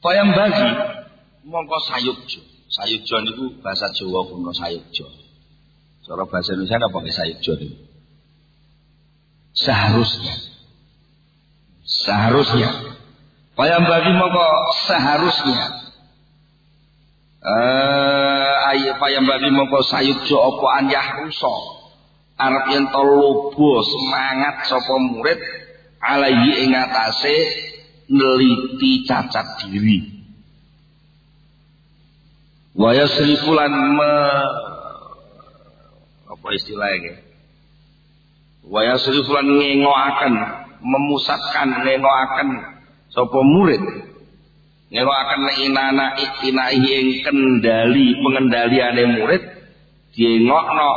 Wayang bagi mongko sayukjo. Sayukjo niku bahasa Jawa kuno sayukjo. Cara bahasa Indonesia apa ke sayukjo niku? Seharusnya. Wayang bagi mongko seharusnya. Wayang bagi mongko sayukjo apa an yahruso. Arep yen to lobo semangat sapa murid alaihi ing atase neliti cacat diri. Wa yasrifulan apa istilahnya? Wa yasrifulan ngengoaken, memusatkan ngengoaken sapa murid. Ngengoaken inahi ing pengendaliane murid diengokno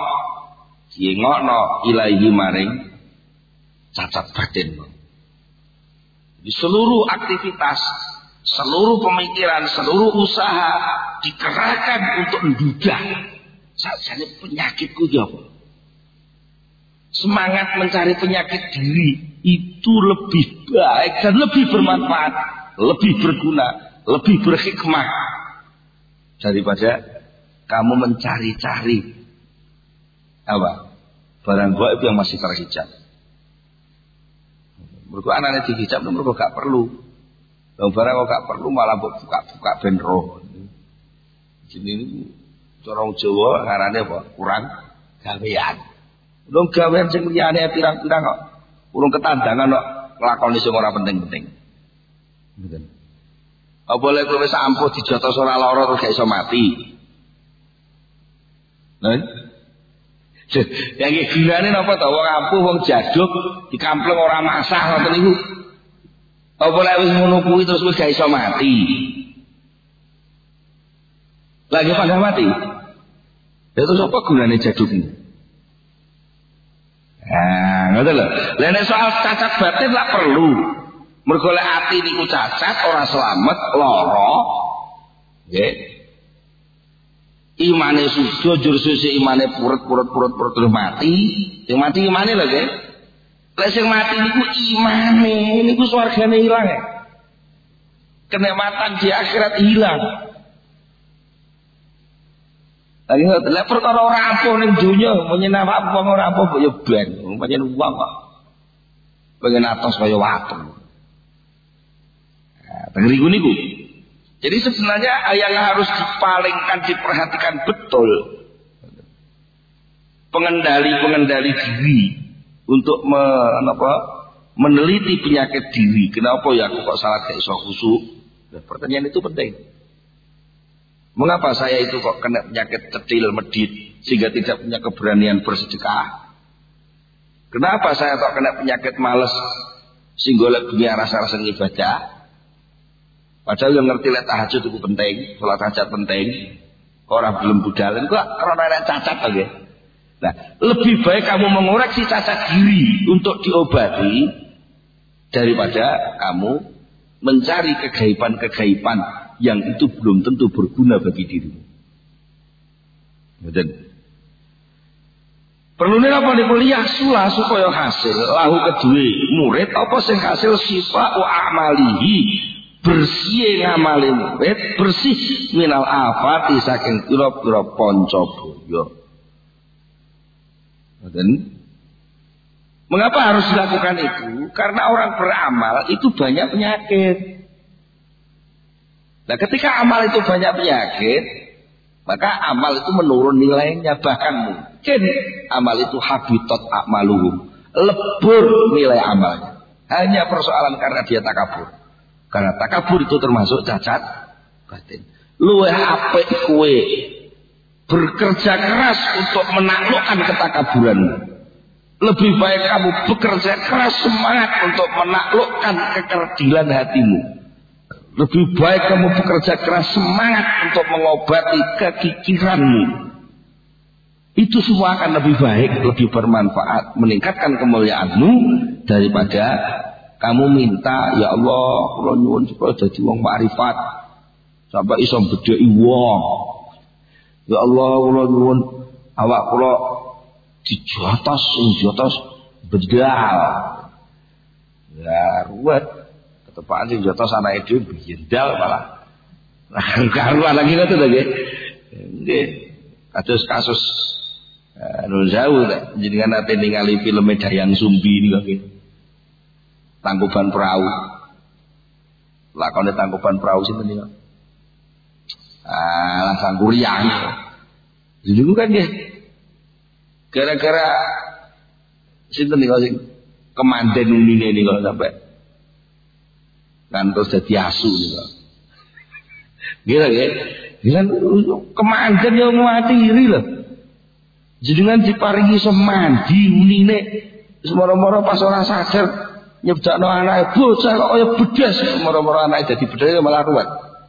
ilahi maring cacat batin. Di seluruh aktivitas, seluruh pemikiran, seluruh usaha dikerahkan untuk menduga sajane penyakitku ya apa. Semangat mencari penyakit diri itu lebih baik dan lebih bermanfaat, lebih berguna, lebih berhikmah daripada kamu mencari-cari apa? Barang gaib yang masih terhijab. Mergo anane dihijab mergo gak perlu. Wong barang kok gak perlu malah buka ben roh. Jenenge cara Jawa ngarane apa? Kurang gawean. Wong gawean sing liyane pirang-pirang kok urung ketandangan kok nglakoni sing ora penting-penting. Ngoten. Apa boleh kowe wis ampuh dijotos ora lara terus gak iso mati. Yang gunane napa to wong ampuh wong jaduk dikampleng ora masah ngoten niku. Apa lek wis ngono kuwi terus wis gak iso mati. Lagi pada mati. Ya terus apa gunane jaduk ini? Ngoten lho. Lah nek soal cacat batin lak perlu. Mergo lek ati niku cacat ora selamat lara. Nggih. Imane sudo jur susi imane purut terus mati. Sing mati imane lho nggih. Lek sing mati niku imane niku swargane ilang. Kenikmatan di akhirat hilang. Lagi lek perkara ora ampuh ning donya menyen apa wong ora ampuh kok ya ben. Pancen wong kok pengen atos kaya watu. Tengriku niku. Jadi sebenarnya yang harus dipalingkan, diperhatikan betul pengendali diri untuk meneliti penyakit diri. Kenapa ya aku kok salah gak iso khusuk? Nah, pertanyaan itu penting. Mengapa saya itu kok kena penyakit cetil medit sehingga tidak punya keberanian bersedekah? Kenapa saya kok kena penyakit males sehingga lebih rasa-rasa ibadah? Padahal yang ngerti lek tahajud itu penting, sholat hajat penting. Orang belum budal kok karena ada cacat lagi. Nah, lebih baik kamu mengoreksi cacat diri untuk diobati daripada kamu mencari kegaiban-kegaiban yang itu belum tentu berguna bagi dirimu. Betul. Perlu nih apa nih kuliah sulah supaya hasil lahu kedua murid apa sing hasil sifat wa amalihi bersih ngamali murid bersih minal afati saking pira-pira panca boyo. Mengapa harus dilakukan itu? Karena orang beramal itu banyak penyakit. Nah, ketika amal itu banyak penyakit, maka amal itu menurun nilainya, bahkan mungkin amal itu habitat a'maluhum, lebur nilai amalnya. Hanya persoalan karena dia takabur. Karena takabur itu termasuk cacat batin. Luwih apik kowe bekerja keras untuk menaklukkan ketakaburanmu. Lebih baik kamu bekerja keras semangat untuk menaklukkan kekerdilan hatimu. Lebih baik kamu bekerja keras semangat untuk mengobati kekikiranmu. Itu semua akan lebih baik, lebih bermanfaat, meningkatkan kemuliaanmu daripada kamu minta, ya Allah, kula nyuwun supaya dadi wong makrifat sampai iso bedheki wong. Ya Allah, kula nyuwun awak kula dijotos sing jotos bedal. Ya ruwet. Ketepaan sing jotos anake dhewe bendal malah Karuan lagi ngoten to nggih. Nggih. Kasus jauh jenengan nate ningali film Dayang Sumbi niku nggih. Tangkuban Perahu. Lakone Tangkuban Perahu sinten niku? Sang Kuryang. Niku kan nggih. Gara-gara sinten niku sing kemanten unine niku sampai kantos dadi asu niku. Gila nggih. Dengan kemanten yo ngatiri lho. Jenengan diparingi semandi unine semara-mara pas ora sadar nyebdakno anake bocah kok kaya bedas semara-mara anake dadi bedas malah ruwet.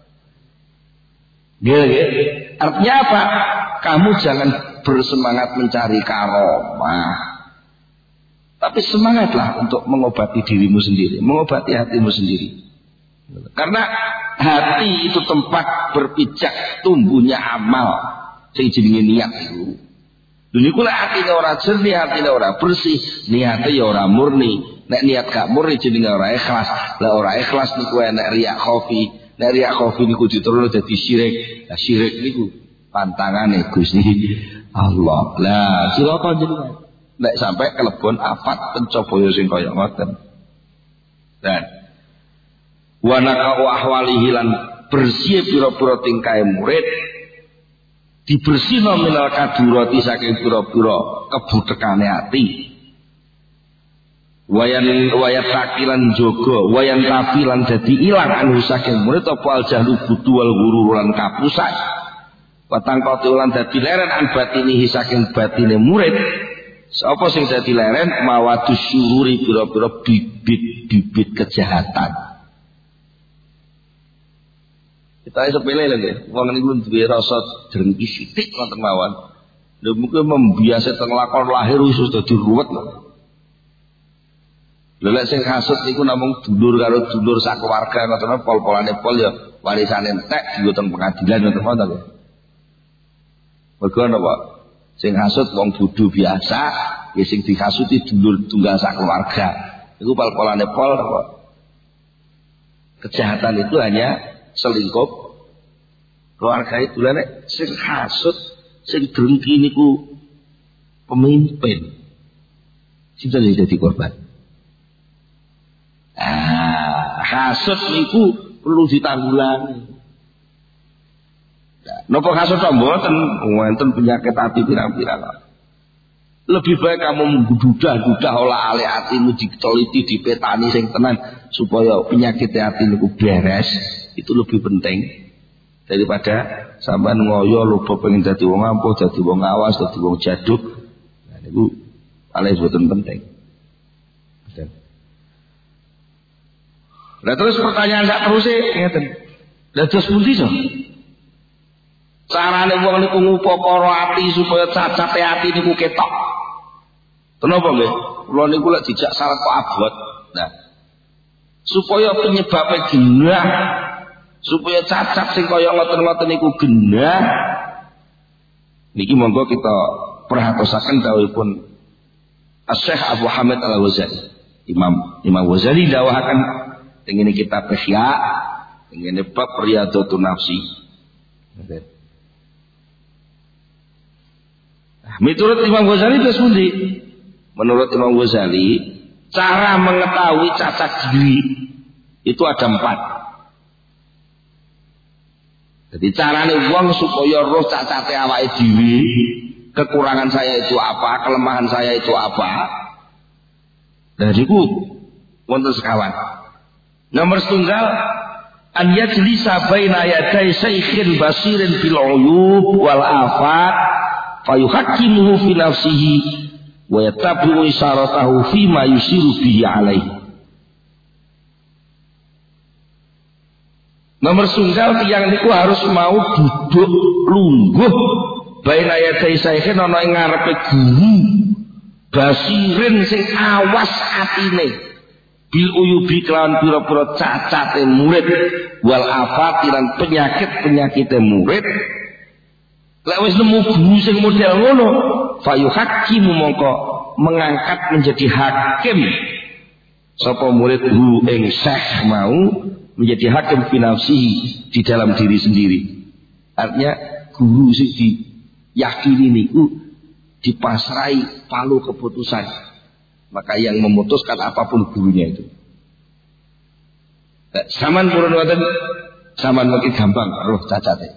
Gila nggih. Artinya apa? Kamu jangan bersemangat mencari karomah. Tapi semangatlah untuk mengobati dirimu sendiri, mengobati hatimu sendiri. Karena hati itu tempat berpijak tumbuhnya amal sing jenenge niat itu. Lha niku lek atine ora jernih, atine ora bersih, niate ya ora murni. Nek niat gak murni jenenge ora ikhlas. Lah ora ikhlas niku enek riya khofi. Nek riya khofi niku diterusno dadi syirik. Lah syirik niku pantangane Gusti Allah. Lah silakan jenengan. Nek sampai kelebon afat pencobaya sing kaya ngoten. Dan wa naqau ahwalihi lan bersih pira-pira tingkae murid dibersihno minal kadurati saking pira-pira kebutekane ati. Wayan takilan jogo, wayan tafilan dadi ilang anu saking murid apa al jahlu budu wal ghurur lan kapusan. Watang kotulan dadi leren an batinihi saking batine murid. Sapa sing dadi leren mawadus syururi pira-pira bibit-bibit kejahatan. Kita sepele lho nggih. Wong niku duwe rasa drengki sithik wonten mawon. Lha mungkin membiasa teng lakon lahir wis dadi ruwet lho. Lha lek sing hasud niku namung dulur karo dulur sakeluarga ngoten pol-polane pol ya warisane entek dienggo teng pengadilan ngoten mawon lho. Mergo napa? Sing hasud wong bodho biasa, ya sing dihasuti dulur tunggal sakeluarga. Iku pol-polane pol apa? Kejahatan itu hanya selingkuh keluarga itu lah nek sing hasud sing drengki niku pemimpin sinten sing dadi korban. Hasud niku perlu ditanggulangi. Napa hasud mboten wonten penyakit hati pirang-pirang. Lebih baik kamu menggudah-gudah olah alih hatimu diteliti dipetani sing tenan supaya penyakit hati niku beres. Itu lebih penting daripada sampean ngoyo lupa pengen dadi wong ampuh, dadi wong awas, dadi wong jaduk. Nah niku paling boten penting. Lah terus pertanyaan sak teruse ngeten. Lah terus pundi so? Carane wong niku ngupakara ati supaya cacate ati niku ketok. Kenapa nggih? Kula niku lek dijak salah kok abot. Nah, supaya penyebabnya genah, supaya cacat sing kaya ngoten-ngoten niku genah. Niki monggo kita perhatosaken dawuhipun Asy-Syaikh Abu Hamid Al-Ghazali. Imam Ghazali dawuhaken teng ngene kitab Ihya, teng ngene bab Riyadhatun Nafsi. Miturut Imam Ghazali terus pundi? Menurut Imam Ghazali, cara mengetahui cacat diri itu ada 4. Jadi carane wong supaya roh cacate awake dhewe, kekurangan saya itu apa, kelemahan saya itu apa. Dan iku wonten sekawan. Nomor setunggal an yajlisa baina yaday sayyidin basirin bil uyub wal afat fayuhakkimuhu fi nafsihi wa yatabi'u isaratahu fi ma yusiru bihi alaihi. Nomor sunggal tiyang niku harus mau duduk lungguh baina yaday sayyidin ana ing ngarepe guru basirin sing awas atine bil uyubi kelawan pira-pira cacate murid wal afati lan penyakit-penyakite murid. Lek wis nemu guru sing model ngono, fayuhakkimu mongko mengangkat menjadi hakim sapa murid hu ing syekh mau menjadi hakim fi nafsihi di dalam diri sendiri. Artinya guru sing diyakini niku dipasrai palu keputusan. Maka yang memutuskan apapun gurunya itu. Zaman purun ngoten, zaman mungkin gampang roh cacate.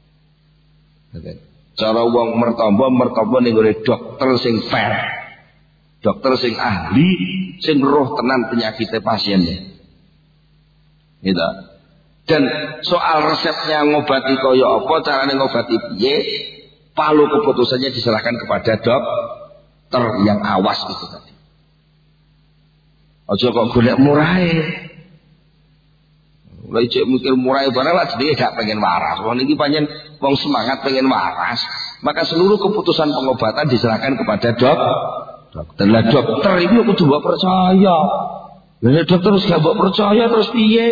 Cara wong mertamba ning ngene dokter sing fair. Dokter sing ahli, sing roh tenan penyakitnya pasiennya. Gitu. Dan soal resepnya ngobati kaya apa, carane ngobati piye, palu keputusannya diserahkan kepada dokter yang awas itu tadi. Aja kok golek murahe. Mulai cek mikir murahe barang lah jenenge gak pengen waras. Wong iki pancen wong semangat pengen waras, maka seluruh keputusan pengobatan diserahkan kepada dokter. Lah dokter iki kudu mbok percaya. Lah dokter wis gak mbok percaya terus piye?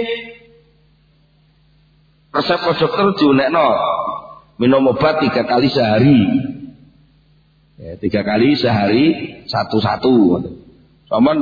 Resep dokter diunekno minum obat 3 kali sehari. Ya, 3 kali sehari satu-satu. Saman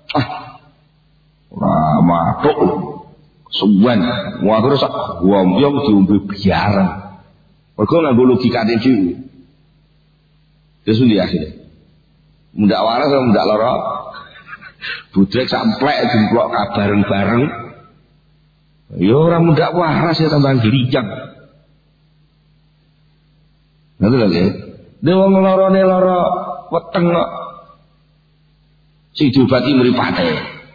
ora matuk suwan. Wah terus wong diombe biarang. Mergo nganggo logikane dhewe. Wis ndi akhire. Mundak waras atau mundak lara? Budrek samplek jemplok bareng-bareng. Ya ora mundak waras ya tambah gelijang. Ngono lho nggih. Dene wong larane lara weteng kok. Sing diobati mripate.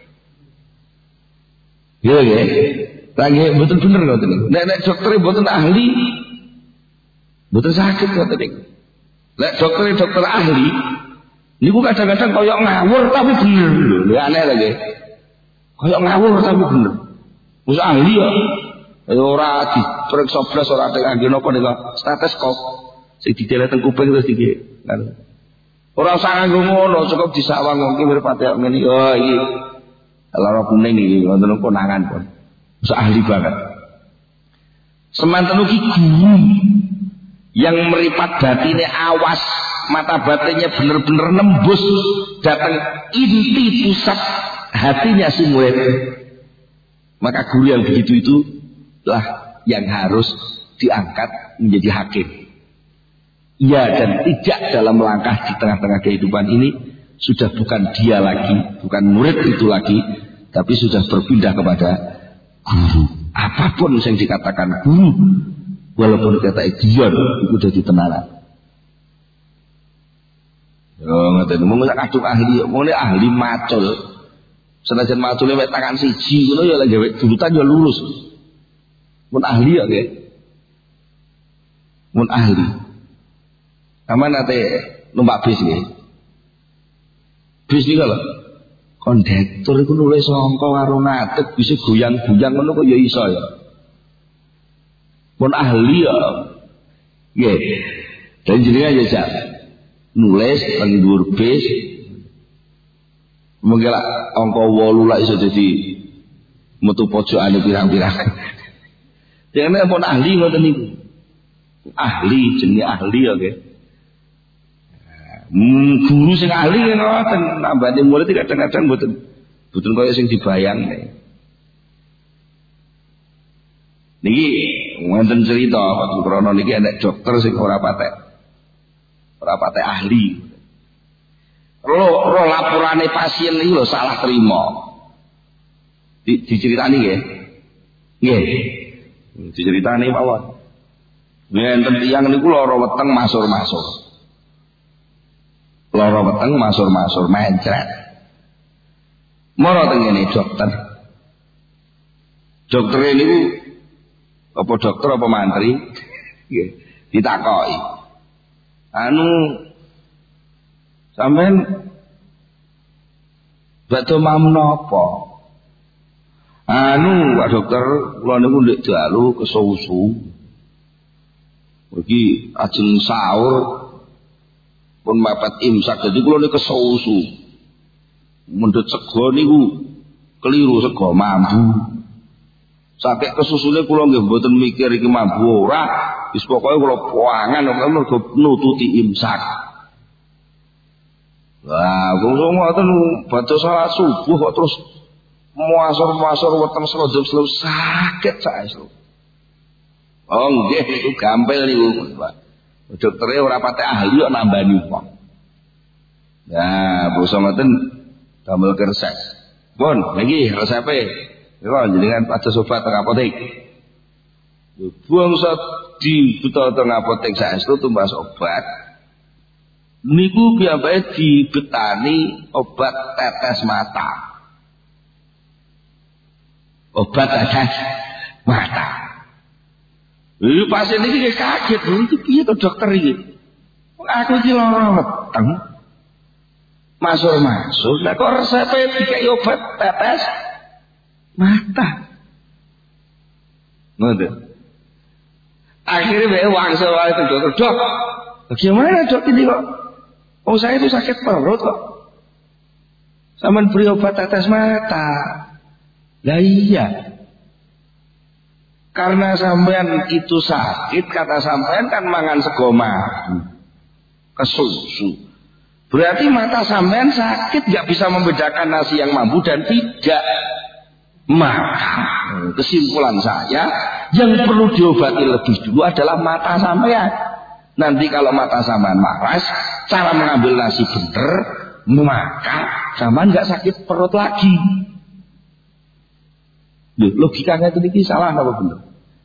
Ya nggih. Lagi mboten bener ngoten niku. Nek dokter mboten ahli mboten sakit ngoten niku. Nek dokter ahli niku kadang-kadang kaya ngawur tapi bener lho. Lha aneh lho nggih. Kaya ngawur tapi bener. Wis ahli ya. Ora diperiksa blas ora ngangge napa nika stetoskop. Sing dideleh teng kuping terus iki. Ora usah nganggo ngono, cukup disawang wong ki mripate ngene. Oh iki lara kuning iki wonten konangan pun. Wis ahli banget. Semanten ugi guru yang meripat batine awas, mata batinnya benar-benar nembus datang inti pusat hatinya si murid. Maka guru yang begitu itu lah yang harus diangkat menjadi hakim. Ya dan tidak dalam langkah di tengah-tengah kehidupan ini sudah bukan dia lagi, bukan murid itu lagi, tapi sudah berpindah kepada guru. Apapun yang dikatakan guru, walaupun kata idiot itu jadi tenanan. Ngoten mung kadung ahli, mule ahli macul. Senajan macule wek tangan siji ngono ya lek gawe durutan ya lurus. Mun ahli ya nggih. Mun ahli. Aman nate numpak bis nggih. Bis niku lho. Kondektur iku nulis angka karo ngadeg bisa goyang-goyang ngono kok ya iso ya. Mun ahli ya. Nggih. Dan jenengan ya Cak. Nulis nang dhuwur bis. Mungkin lah angka 8 lah iso dadi metu pojokane pirang-pirang. Jangan pun ahli ngoten niku. Ahli jenenge ahli ya nggih. Guru sing ahli ngoten nambane murid kadang-kadang mboten kaya sing dibayangne. Niki wonten cerita waktu krana niki ana dokter sing ora patek ahli. Roh laporane pasien iki lho salah terima. Diceritani nggih. Nggih. Diceritani mawon. Enten tiyang niku lara weteng masur-masur. Lara weteng masur-masur mencret. Mara teng ngene dokter. Dokter niku apa dokter apa mantri? Nggih, ditakoki. Sampeyan badhe mam napa? Pak dokter, kula niku ndek dalu kesusu. Iki ajeng sahur pun mepet imsak dadi kula niku kesusu. Mendhet sego niku keliru sego mambu. Sampai kesusune kula nggih mboten mikir iki mambu ora, wis pokoke kula puangan mergo nututi imsak. Wah, kok ngoten badhe salat subuh kok terus muasor-muasor weteng slodop-slop sakit saestu. Oh nggih niku gampil niku, Pak. Doktere ora pate ahli kok nambani wong. Nah, basa ngoten damel resep. Pun, niki resepe. Kira jenengan pados obat teng apotek. Bangsa dibuta teng apotek saestu tumbas obat. Niku piyambake dibetani obat tetes mata. Obat tetes mata. Pasien iki kaget, iki piye to dokter iki? Aku iki lara weteng. Masuk-masuk, lah kok resepnya dikai obat tetes mata. Ngoten. Akhirnya bae wangsul wae itu dokter. Dok, bagaimana dok ini kok? Oh saya itu sakit perut kok. Sampeyan beri obat tetes mata. Lah iya. Karena sampean itu sakit, kata sampean kan mangan sego madu, kesusu. Berarti mata sampean sakit, gak bisa membedakan nasi yang mampu dan tidak. Maka kesimpulan saya, yang perlu diobati lebih dulu adalah mata sampean. Nanti kalau mata sampean waras, cara mengambil nasi bener, maka sampean gak sakit perut lagi. Logikanya ini salah apa bener?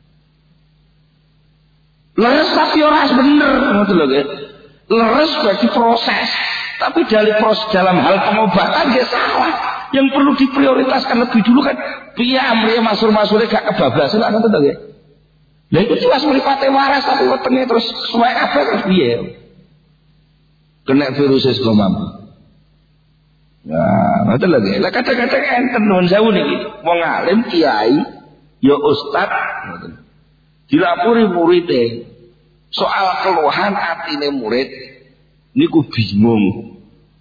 Leres tapi ora bener, ngoten lho nggih. Leres berarti proses, tapi dalam hal pengobatan dia salah. Yang perlu diprioritaskan lebih dulu kan piye amriye masur-masure gak kebablasan lak ngoten to nggih. Lha iku jelas mripate waras tapi wetenge terus suwe kabeh terus piye. Kena virus sego mampu. Nah, ngoten lho nggih. Lah kadang-kadang enten nuwun sewu niki, wong alim kiai ya ustaz ngoten. Dilapuri muridé soal keluhan atine murid niku bingung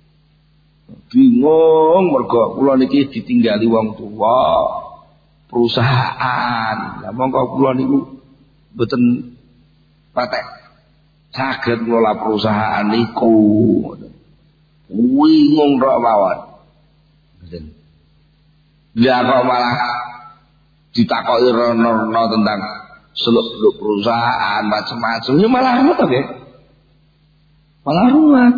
mergo kula niki ditinggali wong tua perusahaan. Lah mongko kula niku mboten patek saged ngelola perusahaan niku. Bingung tok mawon. Lah kok malah ditakoki rono-rono tentang seluk-beluk perusahaan macam-macam ya malah ruwet to nggih. Malah ruwet.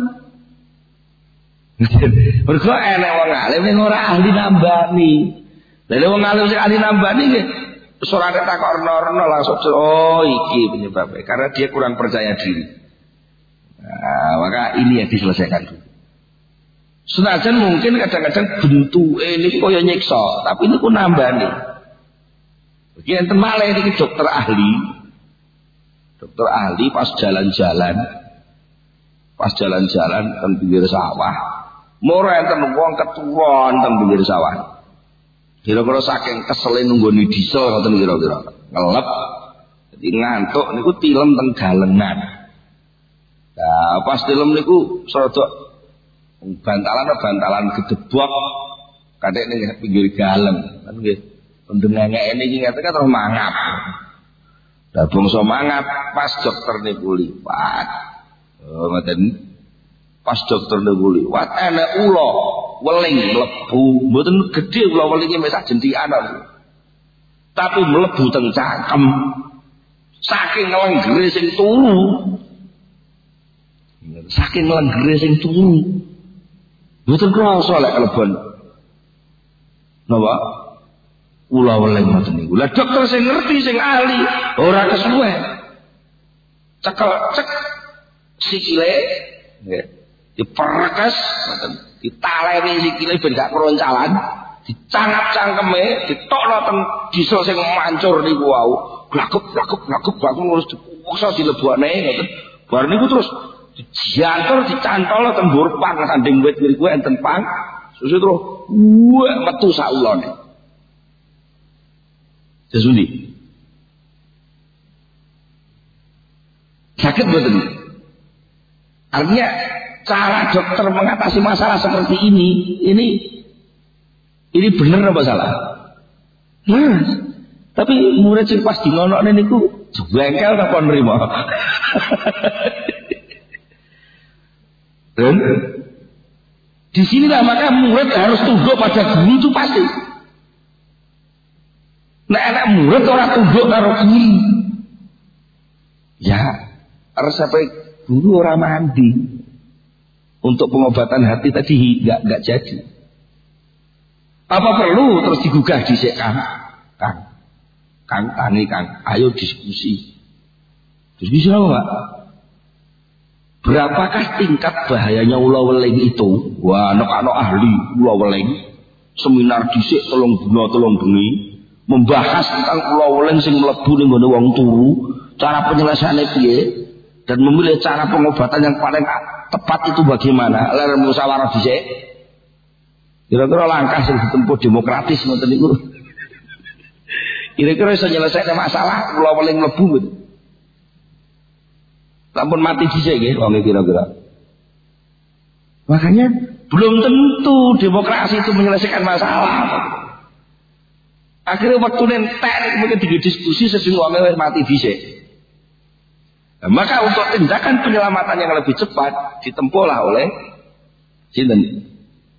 Mergo enek wong alim sing ora ahli nambani. Lah wong alim sing ahli nambani nggih wis ora takok rono-rono langsung oh iki penyebabnya karena dia kurang percaya diri. Nah, maka ini yang diselesaikan dulu. Senajan mungkin kadang-kadang bentuke niku kaya nyiksa, tapi niku nambani. Iki enten malih iki dokter ahli. Dokter ahli pas jalan-jalan teng pinggir sawah. Moro enten wong keturon teng pinggir sawah. Kira-kira saking kesele nunggoni diesel ngoten kira-kira. Ngelep. Jadi ngantuk niku tilem teng galengan. Nah, pas tilem niku serodok bantalan gedebok kadek ning pinggir galeng. Kan nggih. Pendengane ini ngene kan terus mangap. Lah bangsa mangap pas dokter niku liwat. Oh ngoten. Pas dokter niku liwat enek ula weling mlebu. Mboten gedhe ula welinge mek sak jentikan kok. Tapi mlebu teng cangkem. Saking lenggere sing turu. Saking lenggere sing turu. Mboten krasa lek kelebon. Napa? Ula weling ngoten niku. Lah dokter sing ngerti sing ahli ora kesuwe. Cekel cek sikile nggih. Diperekes ngoten. Ditaleni sikile ben gak keroncalan, dicangap cangkeme, ditokno teng disa sing mancur niku wau. Glagup terus dipaksa dilebokne ngoten. Bar niku terus dijantor dicantol teng dhuwur pang sanding wit niku enten pang. Susu terus metu sak ulone. Sesundi sakit betul. Artinya cara dokter mengatasi masalah seperti ini benar apa salah? Nah, tapi murid sing pas dingonokne niku jengkel apa nrimo? Dan di sinilah maka murid harus tunduk pada guru itu pasti. murid ora tunduk karo guru. Ya, resepe guru ora mandi. Untuk pengobatan hati tadi enggak jadi. Apa perlu terus digugah dhisik Kang? Kang, ayo diskusi. Diskusi apa, Pak? Berapakah tingkat bahayanya ula weling itu? Wah, anak-anak ahli ula weling seminar dhisik 3 dina 3 bengi membahas tentang ula weling sing mlebu ning gone wong turu, cara penyelesaiannya piye dan memilih cara pengobatan yang paling tepat itu bagaimana. Ler musyawarah dhisik. Kira-kira langkah yang ditempuh demokratis ngoten niku. Kira-kira iso nyelesaikne masalah ula weling mlebu gitu. Lampun mati dhisik nggih wong kira-kira. Makanya belum tentu demokrasi itu menyelesaikan masalah. Akhirnya waktu nentek mungkin diskusi sesungguhnya wis mati dhisik. Nah, maka untuk tindakan penyelamatan yang lebih cepat ditempuhlah oleh sinten?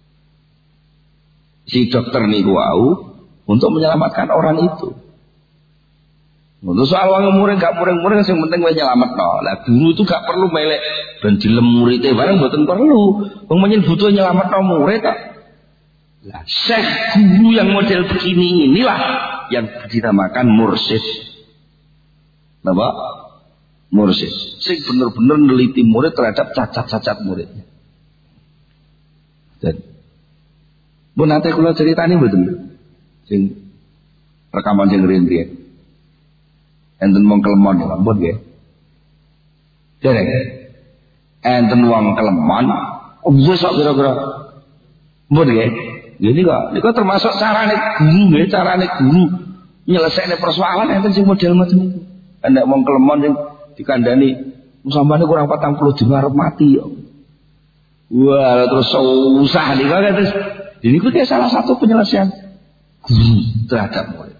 Si dokter niku wau untuk menyelamatkan orang itu. Untuk soal wong murid gak murid yang penting wae nyelametno. Lah guru itu gak perlu melek ben dilem muridé bareng mboten perlu. Wong menyen butuh nyelametno murid kok. Lah syekh guru yang model begini inilah yang dinamakan mursyid. Napa? Mursyid. Sing bener-bener neliti murid terhadap cacat-cacat muridnya. Dan mun nate kula critani mboten. Sing rekaman sing riyen-riyen. Enten wong kelemon ya ampun nggih. Dereng. Enten wong kelemon, wis kok kira-kira. Ampun nggih. Niku termasuk carane guru nggih, carane guru nyelesaikne persoalan enten sing model ngoten niku. Enek wong kelemon sing dikandani sampeyan kurang 40 dina arep mati yo. Wah, terus susah niku terus. Ini ku salah satu penyelesaian guru terhadap murid.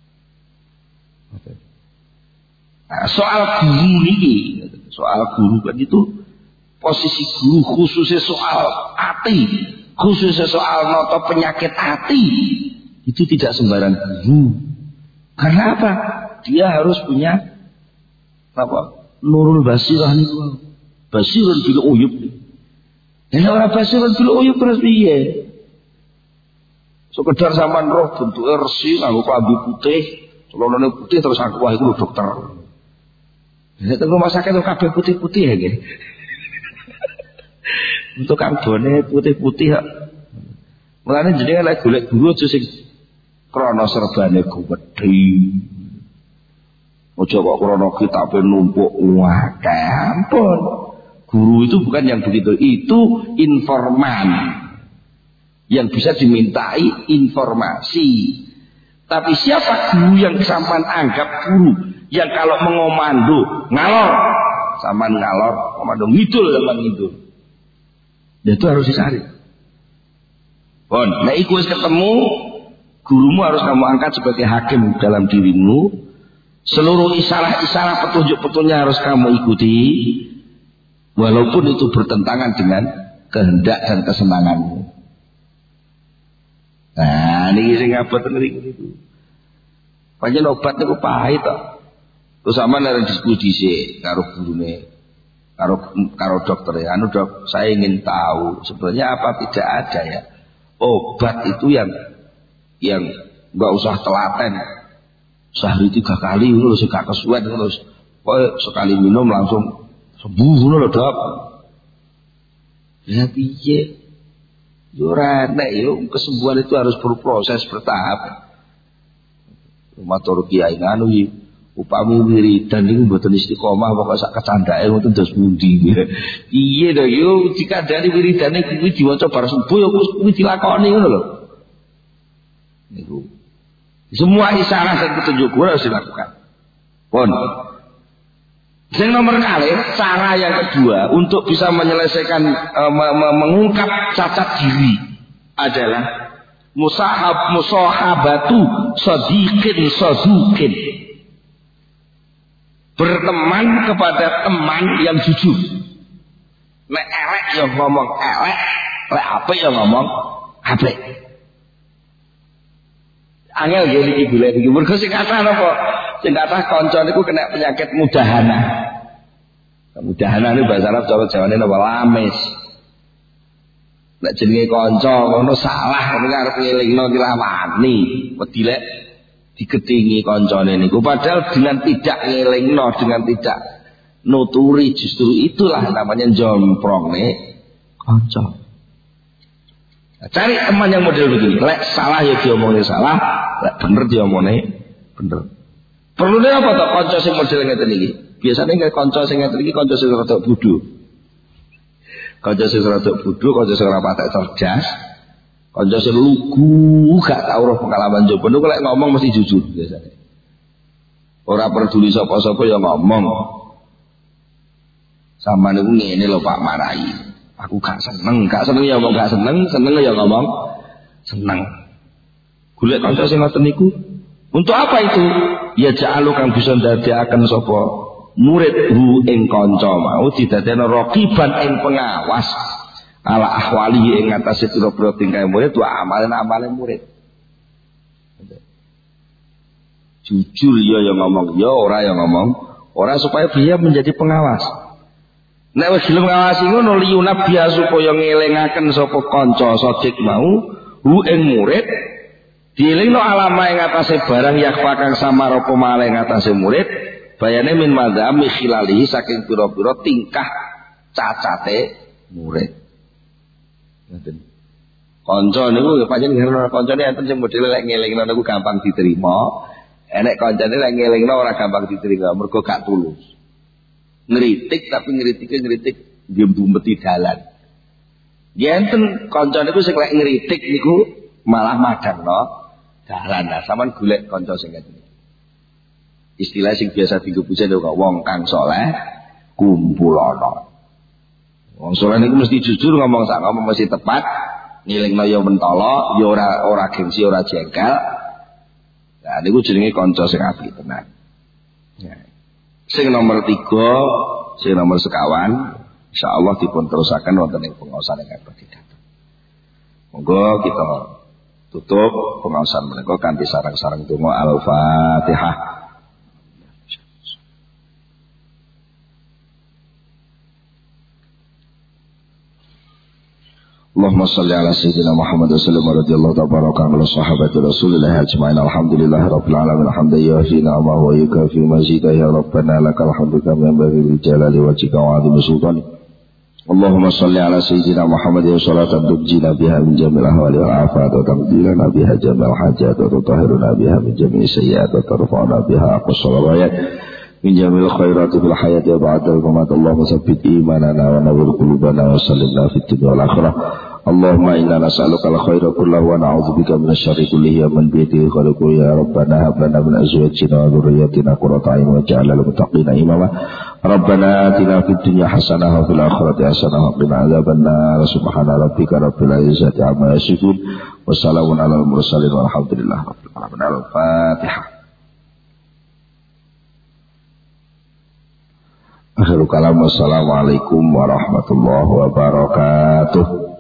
Nah, soal guru niki, soal guru kan itu posisi guru khususnya soal hati, khususnya soal noto penyakit hati itu tidak sembarang guru. Karena apa? Dia harus punya apa? Nurul basirah niku. Basirun bil uyub. Nek ora basirun bil uyub terus piye? Sekedar sampean roh bentuke resi nganggo klambi putih, celonane putih terus aku wah iku dokter. Nek teng rumah sakit kabeh putih-putih ya nggih. Untuk ambone putih-putih kok. Mulane jenenge lek golek guru aja sing krana serbane gede. Ojo kok krana kitabe numpuk akeh. Ampun. Guru itu bukan yang begitu. Itu informan. Yang bisa dimintai informasi. Tapi siapa guru yang sampean anggap guru? Yang kalau mengomando ngalor, sampean ngalor, komando ngidul sampean ngidul. Itu harus dicari. Bon, nek iku wis ketemu, gurumu harus kamu angkat sebagai hakim dalam dirimu. Seluruh isyarat-isyarat petunjuk-petunjuknya harus kamu ikuti, walaupun itu bertentangan dengan kehendak dan kesenanganmu. Nah, niki sing abot niku. Pancen obat niku pahit kok. Terus sama ada diskusi sih karo gurune, karo dokter ya. Anu dok, saya ingin tahu sebenarnya apa tidak ada ya obat itu yang nggak usah telaten sehari 3 kali terus gak kesuwen terus, sekali minum langsung sembuh loh dok. Ya piye? Ora nek yo kesembuhan itu harus berproses bertahap. Matur kiai nganu iki upami wiridan niku mboten istiqomah pokoke sak kecandake ngoten dos pundi. Piye to yo dikandani wiridane kuwi diwaca bar subuh yo kuwi dilakoni ngono lho. Niku. Semua isyarat dan petunjuk harus dilakukan. Pun. Yang nomor kali, cara yang kedua untuk bisa menyelesaikan mengungkap cacat diri adalah musahabatu sadiqin saduqin. Berteman kepada teman yang jujur. Nek elek ya ngomong elek, lek apik ya ngomong apik. Angel nggih iki golek iki. Mergo sing kathah napa? Sing kathah kanca niku kena penyakit mudahana. Mudahana niku bahasa Arab cara Jawane napa lames. Nek jenenge kanca ngono salah ngono arep ngelingno ki wani. Wedi lek digetingi kancane niku padahal dengan tidak ngelingno, dengan tidak nuturi justru itulah namanya jomprongne kanca. Cari teman yang model begini. Lek salah ya diomongin salah, lek bener diomongin bener. Perlu dia apa tak kanca sing model ngeten iki? Biasane nek kanca sing ngeten iki kanca sing rada bodho. Kanca sing rada bodho, kanca sing ora patek cerdas, kanca sing lugu, gak tau roh pengalaman jowo niku lek ngomong mesti jujur biasane. Ora peduli sapa-sapa ya ngomong. Sama niku ngene lho Pak Marai. Aku gak seneng ya ngomong gak seneng ya ngomong seneng. Golek kanca sing ngoten niku. Untuk apa itu? Ya ja'alu kang bisa ndadekaken sapa murid hu ing kanca mau didadekno raqiban ing pengawas ala ahwali ing atase pira-pira tingkah murid wa amale murid. Jujur ya ngomong, ya ora ya ngomong, ora supaya dia menjadi pengawas. Nek wis gelem ngawasi ngono liyuna biya supaya ngelingaken sapa kanca sodik mau hu ing murid dielingno alama ing atase barang yakfa kang samar apa malah ing atase murid bayane min madzami khilalihi saking pira-pira tingkah cacate murid. Ngoten. Kanca niku panjenengan kancane enten sing modele lek ngelingno niku gampang diterima. Enek kancane lek ngelingno ora gampang diterima mergo gak tulus. Ngeritik tapi ngeritik dia bumbeti dalan. Ya enten kanca niku sing lek ngritik niku malah madangno dalan. Nah, sampean golek kanca sing ngeten. Istilah sing biasa dienggo puja niku wong kang saleh kumpulana. Wong saleh niku mesti jujur ngomong sak ngomong mesti tepat, ngilingno ya mentala, ya ora gengsi, ora jengkel. Nah, niku jenenge kanca sing apik tenan. Ya. Sing nomor 3, sing nomor 1, insyaallah dipun terusaken wonten ing pengaosan ingkang badhe dateng. Monggo kita tutup pengaosan menika kanthi sareng-sareng donga Al-Fatihah. Allahumma salli ala sayyidina Muhammad wa sallam radhiyallahu tabaraka ala sahabati Rasulillah ajma'in alhamdulillahi rabbil alamin hamdan yafina ma huwa yukafi mazida ya rabbana lakal hamdu kama yanbaghi li jalali wajhika wa 'azimi sultani. Allahumma salli ala sayyidina Muhammad wa salatan tubjina biha min jamil ahwali wal afat wa tamdilana biha jamil hajat wa tutahhiruna biha min jamil sayyi'at wa tarfa'una biha aqsal ghayat min jamil khairati fil hayati wa ba'da al-mamat. Allahumma tsabbit imanana wa nawwir qulubana wa sallimna fid dunya wal akhirah. Allahumma inna nas'aluka al-khaira kullahu wa na'udzubika minasyarri kullihi man bi yadihi khairu ya rabbana hab lana min azwajina wa dhurriyyatina qurrata a'yun waj'alna lil muttaqina imama. Rabbana atina fid dunya hasanah wa fil akhirati hasanah wa qina adzabannar. Subhana rabbika rabbil izzati amma yasifun wa salamun alal mursalin walhamdulillahi rabbil alamin. Al-Fatihah. Akhirul kalam. Wassalamualaikum warahmatullahi wabarakatuh.